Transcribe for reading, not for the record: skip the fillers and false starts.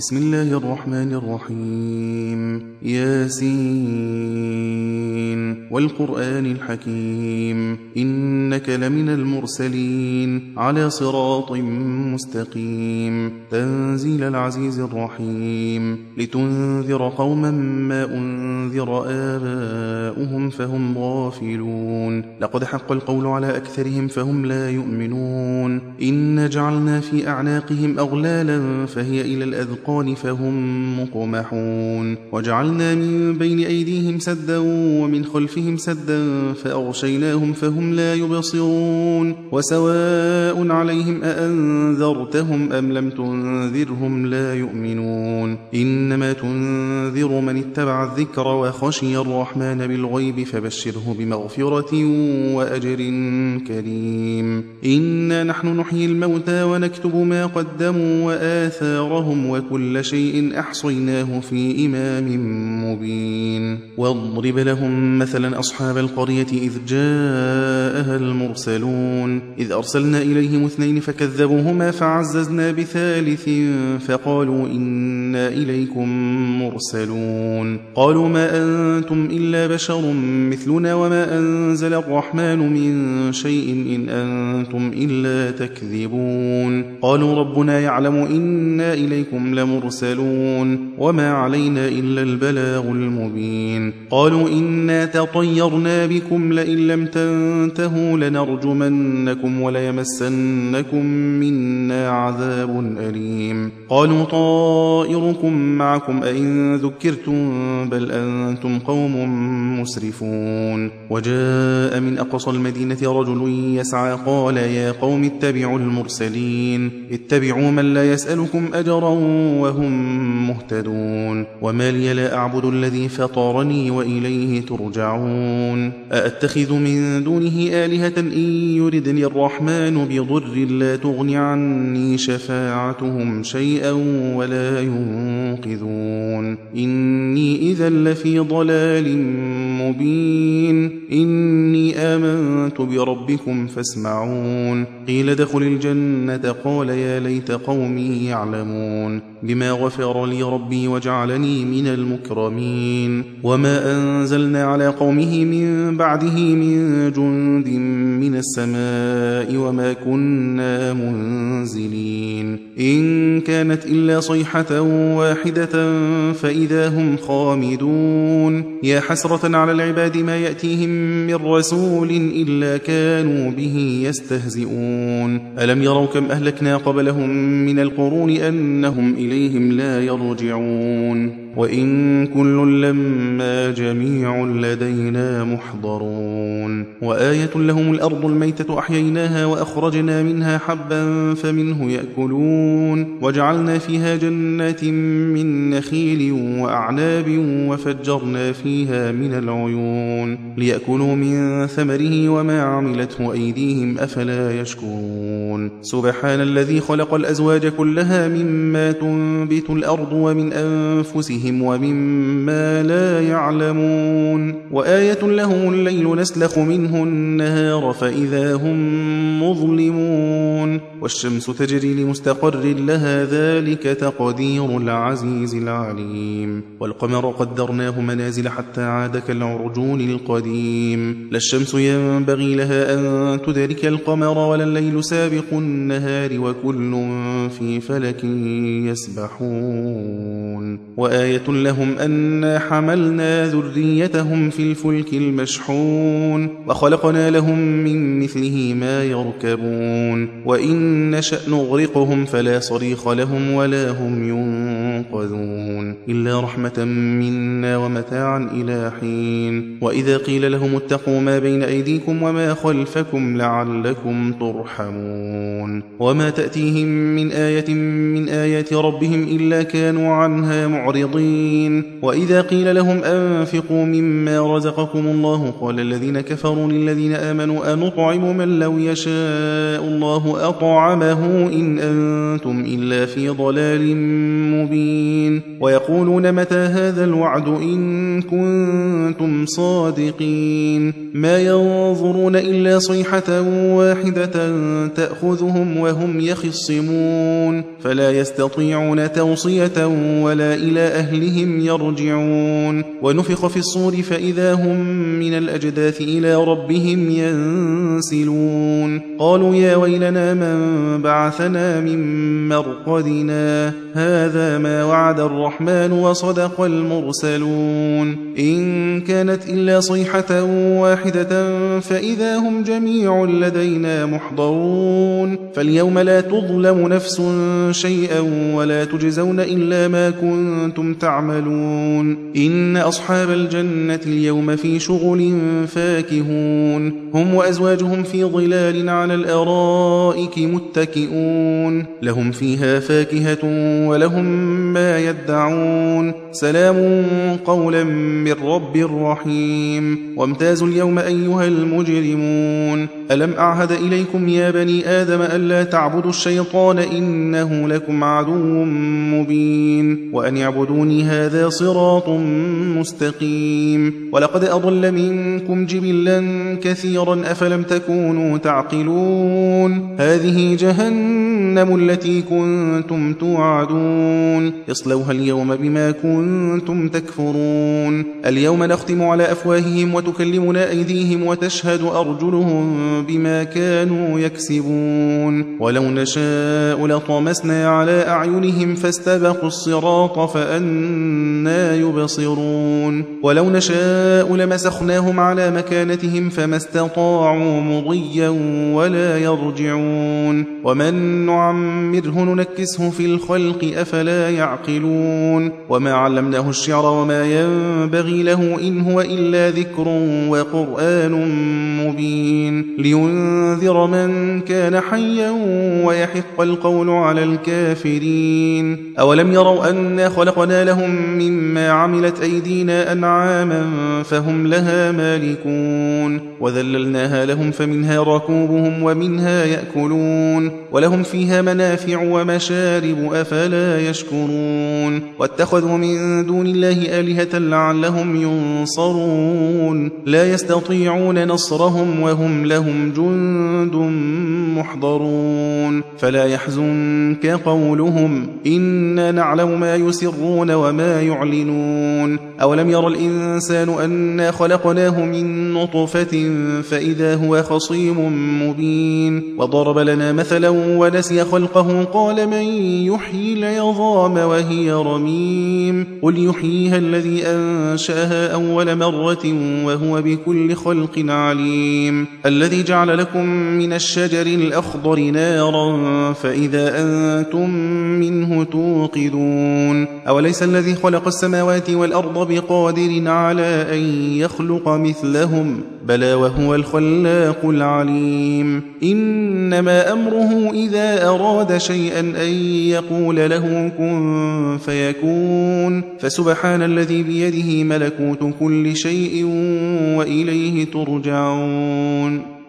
بسم الله الرحمن الرحيم. ياسين والقرآن الحكيم إنك لمن المرسلين على صراط مستقيم تنزيل العزيز الرحيم لتنذر قوما ما أنذر آباؤهم فهم غافلون لقد حق القول على أكثرهم فهم لا يؤمنون إن جعلنا في أعناقهم أغلالا فهي إلى الأذقان فهم مقمحون وجعلنا من بين أيديهم سدا ومن خلفهم سدا فأغشيناهم فهم لا يبصرون وسواء عليهم أأنذرتهم أم لم تنذرهم لا يؤمنون إنما تنذر من اتبع الذكر وخشي الرحمن بالغيب فبشره بمغفرة وأجر كريم إنا نحن نحيي الموتى ونكتب ما قدموا وآثارهم وكل شيء أحصيناه في إمام مبين واضرب لهم مثلا أصحاب القرية إذ جاءها المرسلون إذ أرسلنا إليهم 2 فكذبوهما فعززنا بثالث فقالوا إنا إليكم مرسلون قالوا ما أنتم إلا بشر مثلنا وما أنزل الرحمن من شيء إن أنتم إلا تكذبون قالوا ربنا يعلم إنا إليكم لمرسلون وما علينا إلا البلاغ المبين قالوا إنا تطيرنا بكم لئن لم تنتهوا لنرجمنكم وليمسنكم منا عذاب أليم قالوا طائركم معكم أئن ذكرتم بل أنتم قوم مسرفون وجاء من أقصى المدينة رجل يسعى قال يا قوم اتبعوا المرسلين اتبعوا من لا يسألكم أجرا وهم مهتدون وما لي لا أعبد الذي فطرني وإليه ترجعون أأتخذ من دونه آلهة إن يردني الرحمن بضر لا تغن عني شفاعتهم شيئا ولا ينقذون إني إذا لفي ضلال مبين إني آمنت بربكم فاسمعون قيل ادخل الجنة قال يا ليت قومي يعلمون بما غفر لي ربي وجعلني من المكرمين وما أنزلنا على قومه من بعده من جند من السماء وما كنا منزلين إن كانت إلا صيحة واحدة فإذا هم خامدون يا حسرة على العباد ما يأتيهم من رسول إلا كانوا به يستهزئون ألم يروا كم أهلكنا قبلهم من القرون أنهم إليهم لا يرجعون وإن كل لما جميع لدينا محضرون وآية لهم الأرض الميتة أحييناها وأخرجنا منها حبا فمنه يأكلون وجعلنا فيها جنات من نخيل وأعناب وفجرنا فيها من العيون ليأكلوا من ثمره وما عملته أيديهم أفلا يشكرون سبحان الذي خلق الأزواج كلها مما تنبت الأرض ومن أنفسهم ومما لا يعلمون وآية لهم الليل نسلخ منه النهار فإذا هم مظلمون والشمس تجري لمستقر لها ذلك تقدير العزيز العليم والقمر قدرناه منازل حتى عاد كالعرجون القديم لا الشمس ينبغي لها أن تدرك القمر ولا الليل سابق النهار وكل في فلك يسبحون وآية لهم أنا حملنا ذريتهم في الفلك المشحون وخلقنا لهم من مثله ما يركبون وإن نشأ نغرقهم فلا صريخ لهم ولا هم ينقذون إلا رحمة منا ومتاعا إلى حين وإذا قيل لهم اتقوا ما بين أيديكم وما خلفكم لعلكم ترحمون وما تأتيهم من آية من آيات ربهم إلا كانوا عنها معرضين وإذا قيل لهم أنفقوا مما رزقكم الله قال الذين كفروا للذين آمنوا أنطعم من لو يشاء الله أطعمه إن أنتم إلا في ضلال مبين ويقولون متى هذا الوعد إن كنتم صادقين ما ينظرون إلا صيحة واحدة تأخذهم وهم يخصمون فلا يستطيعون توصية ولا إلى أهلهم يرجعون ونفخ في الصور فإذا هم من الأجداث إلى ربهم ينسلون قالوا يا ويلنا من بعثنا من مرقدنا هذا ما وعد الرحمن وصدق المرسلون إن كانت إلا صيحة واحدة فإذا هم جميع لدينا محضرون فاليوم لا تظلم نفس شيئا ولا تجزون إلا ما كنتم تعملون إن أصحاب الجنة اليوم في شغل فاكهون هم وأزواجهم في ظلال على الأرائك متكئون لهم فيها فاكهة ولهم ما يدعون سلام قولا من رب رحيم وامتازوا اليوم أيها المجرمون ألم أعهد إليكم يا بني آدم ألا تعبدوا الشيطان إنه لكم عدو مبين وأن يعبدوني هذا صراط مستقيم ولقد أضل منكم جبلا كثيرا أفلم تكونوا تعقلون هذه جهنم التي كنتم توعدون اصلوها اليوم بما كنتم تكفرون اليوم نختم على أفواههم وتكلمنا أيديهم وتشهد أرجلهم بما كانوا يكسبون ولو نشاء لطمسنا على أعينهم فاستبقوا الصراط فأنى يبصرون ولو نشاء لمسخناهم على مكانتهم فما استطاعوا مضيا ولا يرجعون ومن نعمره ننكسه في الخلق أفلا يعقلون وما علمناه الشعر وما ينبغي له إن هو إلا ذكر وقرآن مبين لينذر من كان حيا ويحق القول على الكافرين أولم يروا أنا خلقنا لهم مما عملت أيدينا أنعاما فهم لها مالكون وذللناها لهم فمنها ركوبهم ومنها يأكلون ولهم فيها منافع ومشارب أفلا يشكرون واتخذوا من دون الله آلهة لعلهم ينصرون لا يستطيعون نصرهم وهم لهم جند محضرون فلا يحزنك قولهم إنا نعلم ما يسرون وما يعلنون أولم ير الإنسان أنا خلقناه من نطفة فإذا هو خصيم مبين وضرب لنا مثلا ونسي خلقه قال من يحيي العظام وهي رميم قل يحييها الذي أنشأها أول مرة وهو بكل خلق عليم الذي جعل لكم من الشجر الأخضر نارا فإذا أنتم منه توقدون أوليس الذي خلق السماوات والأرض بقادر على أن يخلق مثلهم بلى وهو الخلاق العليم إنما أمره إذا أراد شيئا أن يقول له كن فيكون فسبحان الذي بيده ملكوت كل شيء وإليه ترجعون